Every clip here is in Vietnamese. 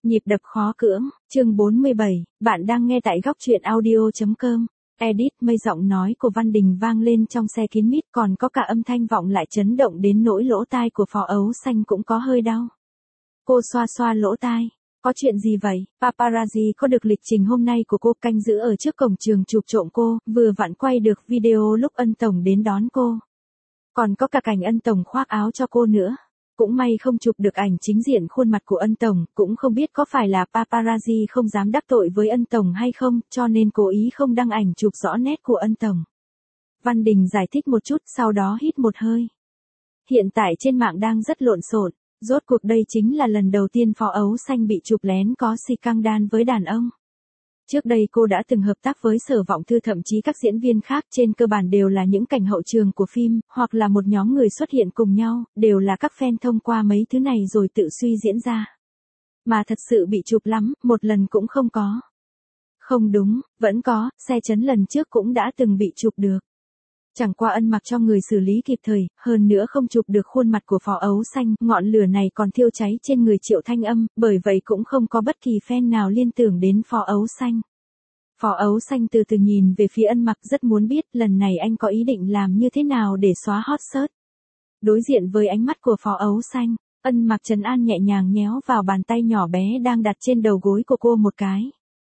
Nhịp đập khó cưỡng, chương 47, bạn đang nghe tại góc truyện audio.com. Edit mây giọng nói của Văn Đình vang lên trong xe kín mít, còn có cả âm thanh vọng lại chấn động đến nỗi lỗ tai của Phó Ấu Xanh cũng có hơi đau. Cô xoa xoa lỗ tai. Có chuyện gì vậy? Paparazzi có được lịch trình hôm nay của cô, canh giữ ở trước cổng trường chụp trộm cô, vừa vặn quay được video lúc Ân Tổng đến đón cô. Còn có cả cảnh Ân Tổng khoác áo cho cô nữa. Cũng may không chụp được ảnh chính diện khuôn mặt của Ân Tổng, cũng không biết có phải là paparazzi không dám đắc tội với Ân Tổng hay không, cho nên cố ý không đăng ảnh chụp rõ nét của Ân Tổng. Văn Đình giải thích một chút, sau đó hít một hơi. Hiện tại trên mạng đang rất lộn xộn, rốt cuộc đây chính là lần đầu tiên Phó Ấu Xanh bị chụp lén có scandal với đàn ông. Trước đây cô đã từng hợp tác với Sở Vọng Thư, thậm chí các diễn viên khác, trên cơ bản đều là những cảnh hậu trường của phim, hoặc là một nhóm người xuất hiện cùng nhau, đều là các fan thông qua mấy thứ này rồi tự suy diễn ra. Mà thật sự bị chụp lắm, một lần cũng không có. Không đúng, vẫn có, xe chấn lần trước cũng đã từng bị chụp được. Chẳng qua Ân mặc cho người xử lý kịp thời, hơn nữa không chụp được khuôn mặt của Phó Ấu Xanh, ngọn lửa này còn thiêu cháy trên người Triệu Thanh Âm, bởi vậy cũng không có bất kỳ fan nào liên tưởng đến Phó Ấu Xanh. Phó Ấu Xanh từ từ nhìn về phía Ân mặc, rất muốn biết lần này anh có ý định làm như thế nào để xóa hot search. Đối diện với ánh mắt của Phó Ấu Xanh, Ân mặc trấn an nhẹ nhàng nhéo vào bàn tay nhỏ bé đang đặt trên đầu gối của cô một cái.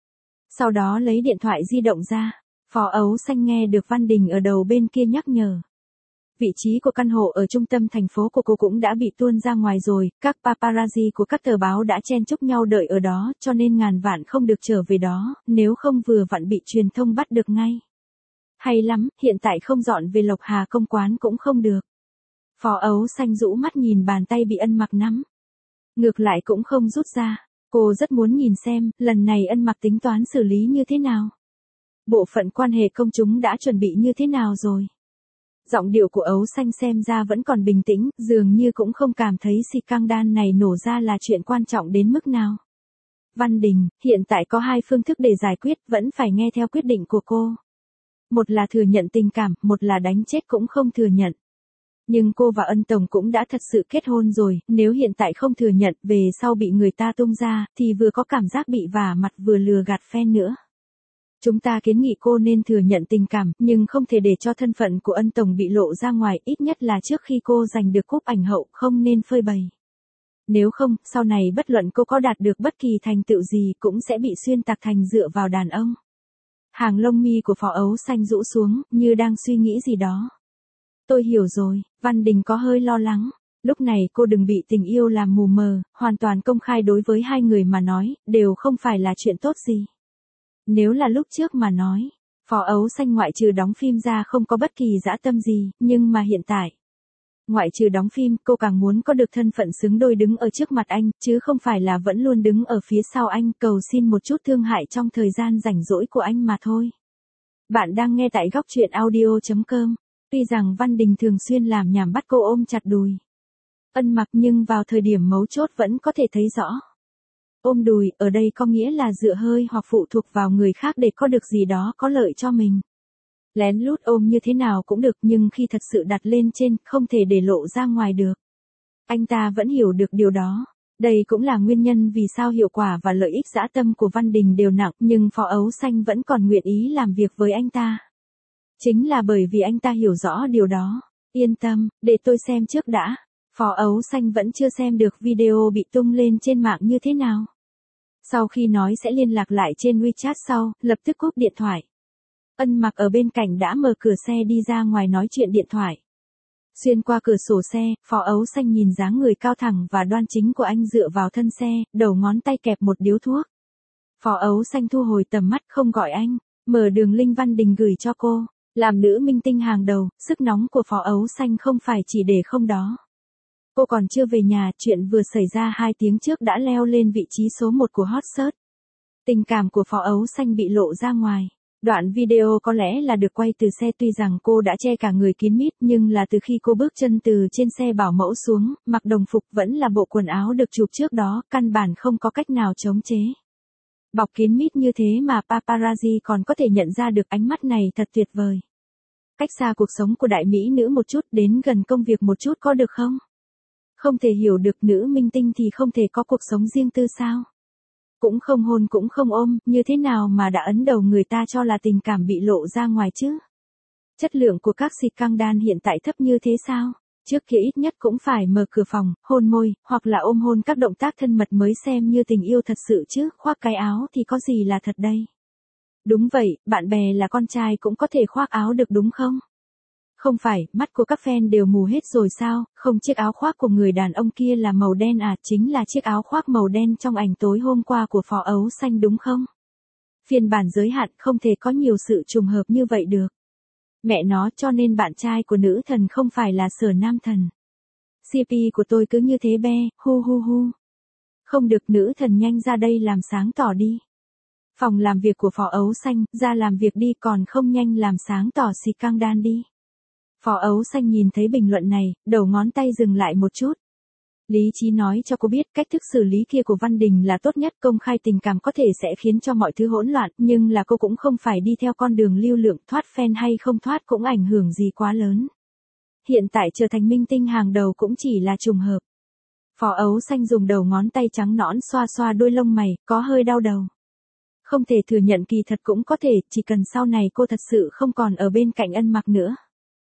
Sau đó lấy điện thoại di động ra. Phó Ấu Xanh nghe được Văn Đình ở đầu bên kia nhắc nhở. Vị trí của căn hộ ở trung tâm thành phố của cô cũng đã bị tuôn ra ngoài rồi, các paparazzi của các tờ báo đã chen chúc nhau đợi ở đó, cho nên ngàn vạn không được trở về đó, nếu không vừa vặn bị truyền thông bắt được ngay. Hay lắm, hiện tại không dọn về Lộc Hà công quán cũng không được. Phó Ấu Xanh rũ mắt nhìn bàn tay bị Ân mặc nắm. Ngược lại cũng không rút ra, cô rất muốn nhìn xem, lần này Ân mặc tính toán xử lý như thế nào. Bộ phận quan hệ công chúng đã chuẩn bị như thế nào rồi? Giọng điệu của Ấu Xanh xem ra vẫn còn bình tĩnh, dường như cũng không cảm thấy scandal này nổ ra là chuyện quan trọng đến mức nào. Văn Đình, hiện tại có hai phương thức để giải quyết, vẫn phải nghe theo quyết định của cô. Một là thừa nhận tình cảm, một là đánh chết cũng không thừa nhận. Nhưng cô và Ân Tổng cũng đã thật sự kết hôn rồi, nếu hiện tại không thừa nhận, về sau bị người ta tung ra, thì vừa có cảm giác bị vả mặt vừa lừa gạt fan nữa. Chúng ta kiến nghị cô nên thừa nhận tình cảm, nhưng không thể để cho thân phận của Ân Tổng bị lộ ra ngoài, ít nhất là trước khi cô giành được cúp ảnh hậu, không nên phơi bày. Nếu không, sau này bất luận cô có đạt được bất kỳ thành tựu gì cũng sẽ bị xuyên tạc thành dựa vào đàn ông. Hàng lông mi của Phó Ấu Xanh rũ xuống, như đang suy nghĩ gì đó. Tôi hiểu rồi, Văn Đình có hơi lo lắng. Lúc này cô đừng bị tình yêu làm mù mờ, hoàn toàn công khai đối với hai người mà nói, đều không phải là chuyện tốt gì. Nếu là lúc trước mà nói, Phó Ấu Xanh ngoại trừ đóng phim ra không có bất kỳ dã tâm gì, nhưng mà hiện tại, ngoại trừ đóng phim, cô càng muốn có được thân phận xứng đôi đứng ở trước mặt anh, chứ không phải là vẫn luôn đứng ở phía sau anh, cầu xin một chút thương hại trong thời gian rảnh rỗi của anh mà thôi. Bạn đang nghe tại góc truyện audio.com. Tuy rằng Văn Đình thường xuyên làm nhảm bắt cô ôm chặt đùi Ân mặc, nhưng vào thời điểm mấu chốt vẫn có thể thấy rõ. Ôm đùi, ở đây có nghĩa là dựa hơi hoặc phụ thuộc vào người khác để có được gì đó có lợi cho mình. Lén lút ôm như thế nào cũng được, nhưng khi thật sự đặt lên trên, không thể để lộ ra ngoài được. Anh ta vẫn hiểu được điều đó. Đây cũng là nguyên nhân vì sao hiệu quả và lợi ích dã tâm của Văn Đình đều nặng, nhưng Phó Ấu Xanh vẫn còn nguyện ý làm việc với anh ta. Chính là bởi vì anh ta hiểu rõ điều đó. Yên tâm, để tôi xem trước đã. Phó Ấu Xanh vẫn chưa xem được video bị tung lên trên mạng như thế nào. Sau khi nói sẽ liên lạc lại trên WeChat sau, lập tức cúp điện thoại. Ân mặc ở bên cạnh đã mở cửa xe đi ra ngoài nói chuyện điện thoại. Xuyên qua cửa sổ xe, Phó Ấu Xanh nhìn dáng người cao thẳng và đoan chính của anh dựa vào thân xe, đầu ngón tay kẹp một điếu thuốc. Phó Ấu Xanh thu hồi tầm mắt không gọi anh, mở đường link Văn Đình gửi cho cô. Làm nữ minh tinh hàng đầu, sức nóng của Phó Ấu Xanh không phải chỉ để không đó. Cô còn chưa về nhà, chuyện vừa xảy ra 2 tiếng trước đã leo lên vị trí số 1 của hot search. Tình cảm của Phó Ấu Xanh bị lộ ra ngoài. Đoạn video có lẽ là được quay từ xe, tuy rằng cô đã che cả người kín mít, nhưng là từ khi cô bước chân từ trên xe bảo mẫu xuống, mặc đồng phục vẫn là bộ quần áo được chụp trước đó, căn bản không có cách nào chống chế. Bọc kín mít như thế mà paparazzi còn có thể nhận ra được, ánh mắt này thật tuyệt vời. Cách xa cuộc sống của đại mỹ nữ một chút, đến gần công việc một chút có được không? Không thể hiểu được nữ minh tinh thì không thể có cuộc sống riêng tư sao? Cũng không hôn cũng không ôm, như thế nào mà đã ấn đầu người ta cho là tình cảm bị lộ ra ngoài chứ? Chất lượng của các xịt căng đan hiện tại thấp như thế sao? Trước kia ít nhất cũng phải mở cửa phòng, hôn môi, hoặc là ôm hôn các động tác thân mật mới xem như tình yêu thật sự chứ, khoác cái áo thì có gì là thật đây? Đúng vậy, bạn bè là con trai cũng có thể khoác áo được đúng không? Không phải, mắt của các fan đều mù hết rồi sao, không chiếc áo khoác của người đàn ông kia là màu đen à, chính là chiếc áo khoác màu đen trong ảnh tối hôm qua của Phó Ấu Xanh đúng không? Phiên bản giới hạn không thể có nhiều sự trùng hợp như vậy được. Mẹ nó cho nên bạn trai của nữ thần không phải là Sở Nam Thần. CP của tôi cứ như thế be, hu hu hu. Không được nữ thần nhanh ra đây làm sáng tỏ đi. Phòng làm việc của Phó Ấu Xanh, ra làm việc đi còn không nhanh làm sáng tỏ xịt căng đan đi. Phó Ấu Xanh nhìn thấy bình luận này, đầu ngón tay dừng lại một chút. Lý trí nói cho cô biết cách thức xử lý kia của Văn Đình là tốt nhất, công khai tình cảm có thể sẽ khiến cho mọi thứ hỗn loạn, nhưng là cô cũng không phải đi theo con đường lưu lượng, thoát fan hay không thoát cũng ảnh hưởng gì quá lớn. Hiện tại trở thành minh tinh hàng đầu cũng chỉ là trùng hợp. Phó Ấu Xanh dùng đầu ngón tay trắng nõn xoa xoa đuôi lông mày, có hơi đau đầu. Không thể thừa nhận kỳ thật cũng có thể, chỉ cần sau này cô thật sự không còn ở bên cạnh Ân Mặc nữa.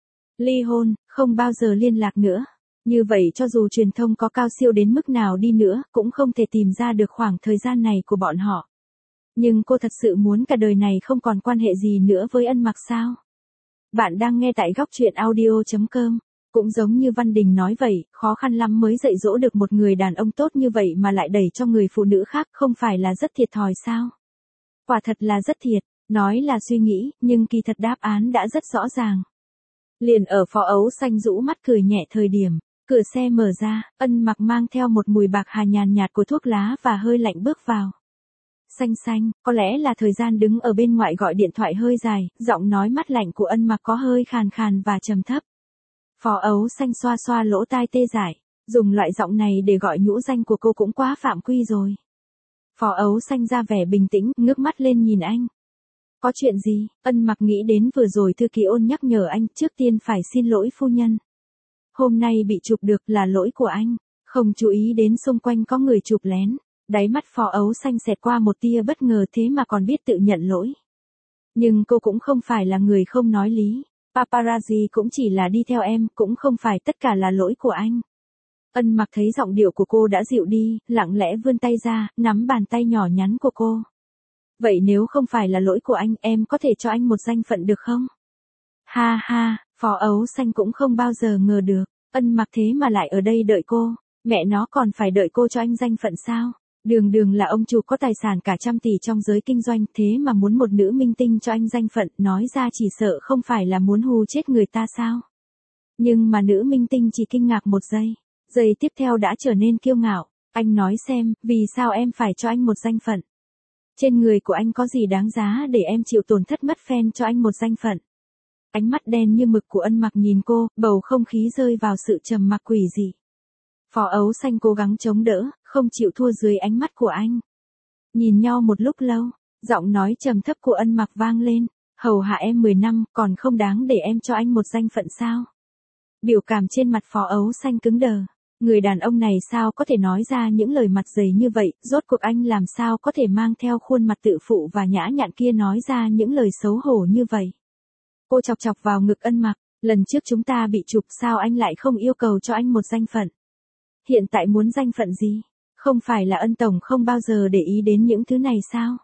Ly hôn, không bao giờ liên lạc nữa. Như vậy cho dù truyền thông có cao siêu đến mức nào đi nữa, cũng không thể tìm ra được khoảng thời gian này của bọn họ. Nhưng cô thật sự muốn cả đời này không còn quan hệ gì nữa với Ân Mặc sao? Bạn đang nghe tại góc truyện audio.com. Cũng giống như Văn Đình nói vậy, khó khăn lắm mới dạy dỗ được một người đàn ông tốt như vậy mà lại đẩy cho người phụ nữ khác, không phải là rất thiệt thòi sao? Quả thật là rất thiệt, nói là suy nghĩ, nhưng kỳ thật đáp án đã rất rõ ràng. Liền ở Phó Ấu Xanh rũ mắt cười nhẹ thời điểm, cửa xe mở ra, Ân Mặc mang theo một mùi bạc hà nhàn nhạt của thuốc lá và hơi lạnh bước vào. Xanh xanh, có lẽ là thời gian đứng ở bên ngoài gọi điện thoại hơi dài, giọng nói mát lạnh của Ân Mặc có hơi khàn khàn và trầm thấp. Phó Ấu Xanh xoa xoa lỗ tai tê dại, dùng loại giọng này để gọi nhũ danh của cô cũng quá phạm quy rồi. Phó Ấu Xanh ra vẻ bình tĩnh, ngước mắt lên nhìn anh. Có chuyện gì? Ân Mặc nghĩ đến vừa rồi thư ký Ôn nhắc nhở anh, trước tiên phải xin lỗi phu nhân. Hôm nay bị chụp được là lỗi của anh, không chú ý đến xung quanh có người chụp lén. Đáy mắt Phó Ấu Xanh xẹt qua một tia bất ngờ, thế mà còn biết tự nhận lỗi. Nhưng cô cũng không phải là người không nói lý. Paparazzi cũng chỉ là đi theo em, cũng không phải tất cả là lỗi của anh. Ân Mặc thấy giọng điệu của cô đã dịu đi, lặng lẽ vươn tay ra, nắm bàn tay nhỏ nhắn của cô. Vậy nếu không phải là lỗi của anh, em có thể cho anh một danh phận được không? Ha ha, Phó Ấu Xanh cũng không bao giờ ngờ được, Ân Mặc thế mà lại ở đây đợi cô, mẹ nó còn phải đợi cô cho anh danh phận sao? Đường đường là ông chủ có tài sản cả trăm tỷ trong giới kinh doanh, thế mà muốn một nữ minh tinh cho anh danh phận, nói ra chỉ sợ không phải là muốn hù chết người ta sao? Nhưng mà nữ minh tinh chỉ kinh ngạc một giây, giây tiếp theo đã trở nên kiêu ngạo. Anh nói xem, vì sao em phải cho anh một danh phận? Trên người của anh có gì đáng giá để em chịu tổn thất mất fan cho anh một danh phận? Ánh mắt đen như mực của Ân Mặc nhìn cô, bầu không khí rơi vào sự trầm mặc quỷ dị. Phó Ấu Xanh cố gắng chống đỡ, không chịu thua dưới ánh mắt của anh. Nhìn nhau một lúc lâu, giọng nói trầm thấp của Ân Mặc vang lên, hầu hạ em 10 năm, còn không đáng để em cho anh một danh phận sao? Biểu cảm trên mặt Phó Ấu Xanh cứng đờ. Người đàn ông này sao có thể nói ra những lời mặt dày như vậy, rốt cuộc anh làm sao có thể mang theo khuôn mặt tự phụ và nhã nhặn kia nói ra những lời xấu hổ như vậy. Cô chọc chọc vào ngực Ân Mặc, lần trước chúng ta bị chụp sao anh lại không yêu cầu cho anh một danh phận? Hiện tại muốn danh phận gì? Không phải là Ân tổng không bao giờ để ý đến những thứ này sao?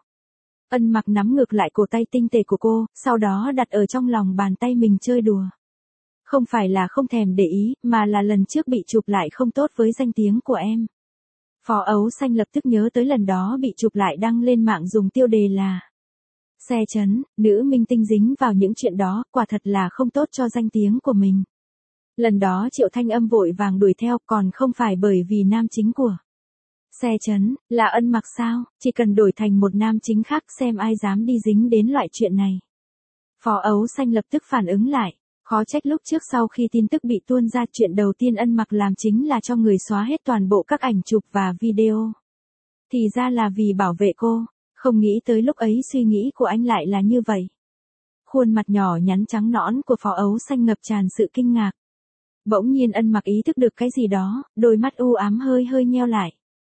Ân Mặc nắm ngược lại cổ tay tinh tế của cô, sau đó đặt ở trong lòng bàn tay mình chơi đùa. Không phải là không thèm để ý, mà là lần trước bị chụp lại không tốt với danh tiếng của em. Phó Ấu Xanh lập tức nhớ tới lần đó bị chụp lại đăng lên mạng dùng tiêu đề là xe chấn, nữ minh tinh dính vào những chuyện đó, quả thật là không tốt cho danh tiếng của mình. Lần đó Triệu Thanh Âm vội vàng đuổi theo, còn không phải bởi vì nam chính của xe chấn là Ân Mặc sao, chỉ cần đổi thành một nam chính khác xem ai dám đi dính đến loại chuyện này. Phó Ấu Xanh lập tức phản ứng lại. Khó trách lúc trước sau khi tin tức bị tuôn ra, chuyện đầu tiên Ân Mặc làm chính là cho người xóa hết toàn bộ các ảnh chụp và video. Thì ra là vì bảo vệ cô, không nghĩ tới lúc ấy suy nghĩ của anh lại là như vậy. Khuôn mặt nhỏ nhắn trắng nõn của Phó Ấu Xanh ngập tràn sự kinh ngạc. Bỗng nhiên Ân Mặc ý thức được cái gì đó, đôi mắt u ám hơi hơi nheo lại.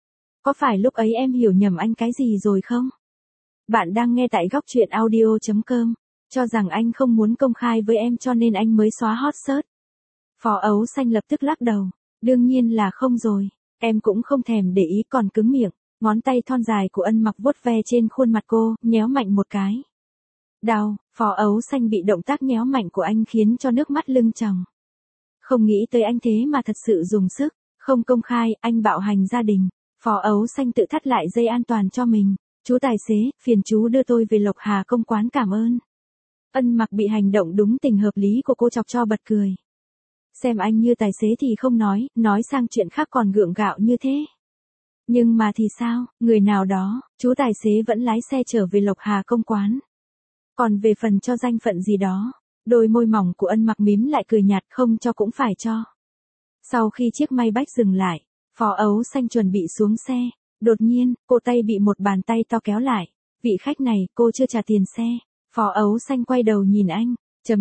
Có phải lúc ấy em hiểu nhầm anh cái gì rồi không? Bạn đang nghe tại góc truyện audio.com. Cho rằng anh không muốn công khai với em cho nên anh mới xóa hot search. Phó Ấu Xanh lập tức lắc đầu. Đương nhiên là không rồi. Em cũng không thèm để ý còn cứng miệng. Ngón tay thon dài của Ân Mặc vuốt ve trên khuôn mặt cô, nhéo mạnh một cái. Đau, Phó Ấu Xanh bị động tác nhéo mạnh của anh khiến cho nước mắt lưng tròng. Không nghĩ tới anh thế mà thật sự dùng sức. Không công khai, anh bạo hành gia đình. Phó Ấu Xanh tự thắt lại dây an toàn cho mình. Chú tài xế, phiền chú đưa tôi về Lộc Hà công quán cảm ơn. Ân Mặc bị hành động đúng tình hợp lý của cô chọc cho bật cười. Xem anh như tài xế thì không nói sang chuyện khác còn gượng gạo như thế. Nhưng mà thì sao, người nào đó, chú tài xế vẫn lái xe trở về Lộc Hà công quán. Còn về phần cho danh phận gì đó, đôi môi mỏng của Ân Mặc mím lại cười nhạt không cho cũng phải cho. Sau khi chiếc Maybach dừng lại, Phó Ấu Xanh chuẩn bị xuống xe. Đột nhiên, cô tay bị một bàn tay to kéo lại. Vị khách này, cô chưa trả tiền xe. Phó Ấu Xanh quay đầu nhìn anh.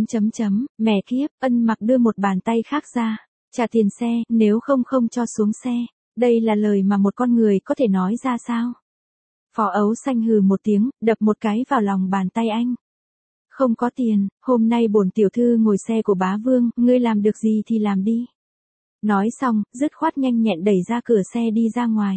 Mẹ kiếp, Ân Mặc đưa một bàn tay khác ra. Trả tiền xe, nếu không không cho xuống xe. Đây là lời mà một con người có thể nói ra sao? Phó Ấu Xanh hừ một tiếng, đập một cái vào lòng bàn tay anh. Không có tiền, hôm nay bổn tiểu thư ngồi xe của bá vương, ngươi làm được gì thì làm đi. Nói xong, dứt khoát nhanh nhẹn đẩy ra cửa xe đi ra ngoài.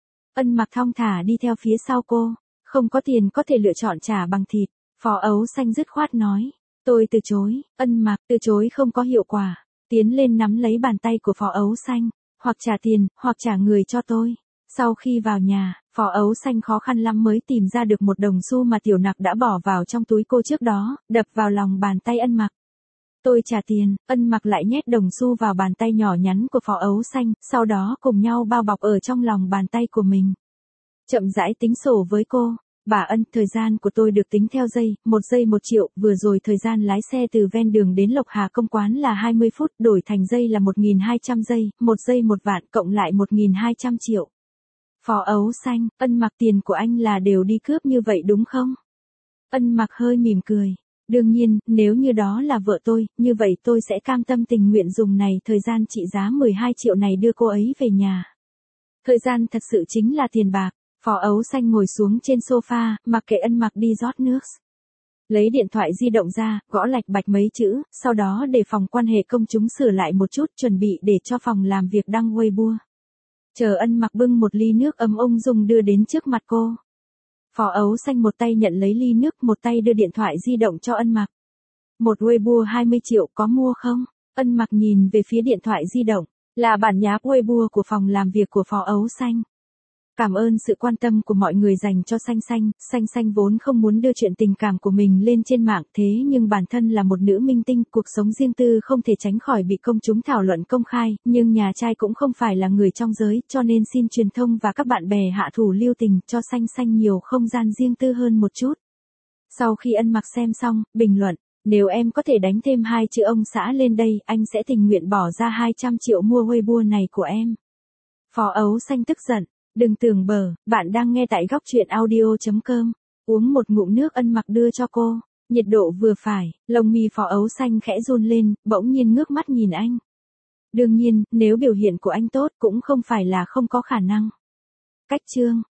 Ân Mặc thong thả đi theo phía sau cô. Không có tiền có thể lựa chọn trả bằng thịt. Phó Ấu Xanh dứt khoát nói. Tôi từ chối. Ân Mặc từ chối không có hiệu quả. Tiến lên nắm lấy bàn tay của Phó Ấu Xanh. Hoặc trả tiền, hoặc trả người cho tôi. Sau khi vào nhà, Phó Ấu Xanh khó khăn lắm mới tìm ra được một đồng xu mà Tiểu Nặc đã bỏ vào trong túi cô trước đó, đập vào lòng bàn tay Ân Mặc. Tôi trả tiền, Ân Mặc lại nhét đồng xu vào bàn tay nhỏ nhắn của Phó Ấu Xanh, sau đó cùng nhau bao bọc ở trong lòng bàn tay của mình. Chậm rãi tính sổ với cô. Bà Ân, thời gian của tôi được tính theo giây, 1 triệu, vừa rồi thời gian lái xe từ ven đường đến Lộc Hà công quán là 20 phút, đổi thành giây là 1.200 giây, 1 giây 1 vạn, cộng lại 1.200 triệu. Phó Ấu Xanh, Ân Mặc tiền của anh là đều đi cướp như vậy đúng không? Ân Mặc hơi mỉm cười. Đương nhiên, nếu như đó là vợ tôi, như vậy tôi sẽ cam tâm tình nguyện dùng này thời gian trị giá 12 triệu này đưa cô ấy về nhà. Thời gian thật sự chính là tiền bạc. Phó Ấu Xanh ngồi xuống trên sofa, mặc kệ Ân Mặc đi rót nước. Lấy điện thoại di động ra, gõ lạch bạch mấy chữ, sau đó để phòng quan hệ công chúng sửa lại một chút chuẩn bị để cho phòng làm việc đăng Weibo. Chờ Ân Mặc bưng một ly nước ấm ung dung đưa đến trước mặt cô. Phó Ấu Xanh một tay nhận lấy ly nước, một tay đưa điện thoại di động cho Ân Mặc. Một Weibo 20 triệu có mua không? Ân Mặc nhìn về phía điện thoại di động, là bản nháp Weibo của phòng làm việc của Phó Ấu Xanh. Cảm ơn sự quan tâm của mọi người dành cho Xanh Xanh vốn không muốn đưa chuyện tình cảm của mình lên trên mạng thế nhưng bản thân là một nữ minh tinh, cuộc sống riêng tư không thể tránh khỏi bị công chúng thảo luận công khai, nhưng nhà trai cũng không phải là người trong giới, cho nên xin truyền thông và các bạn bè hạ thủ lưu tình cho Xanh nhiều không gian riêng tư hơn một chút. Sau khi Ân Mặc xem xong, bình luận, nếu em có thể đánh thêm 2 chữ ông xã lên đây, anh sẽ tình nguyện bỏ ra 200 triệu mua Weibo này của em. Phó Ấu Xanh tức giận. Đừng tưởng bở, bạn đang nghe tại góc truyện audio.com. Uống một ngụm nước Ân Mặc đưa cho cô. Nhiệt độ vừa phải, lông mi Phó Ấu Xanh khẽ run lên, bỗng nhiên ngước mắt nhìn anh. Đương nhiên, nếu biểu hiện của anh tốt cũng không phải là không có khả năng. Cách chương.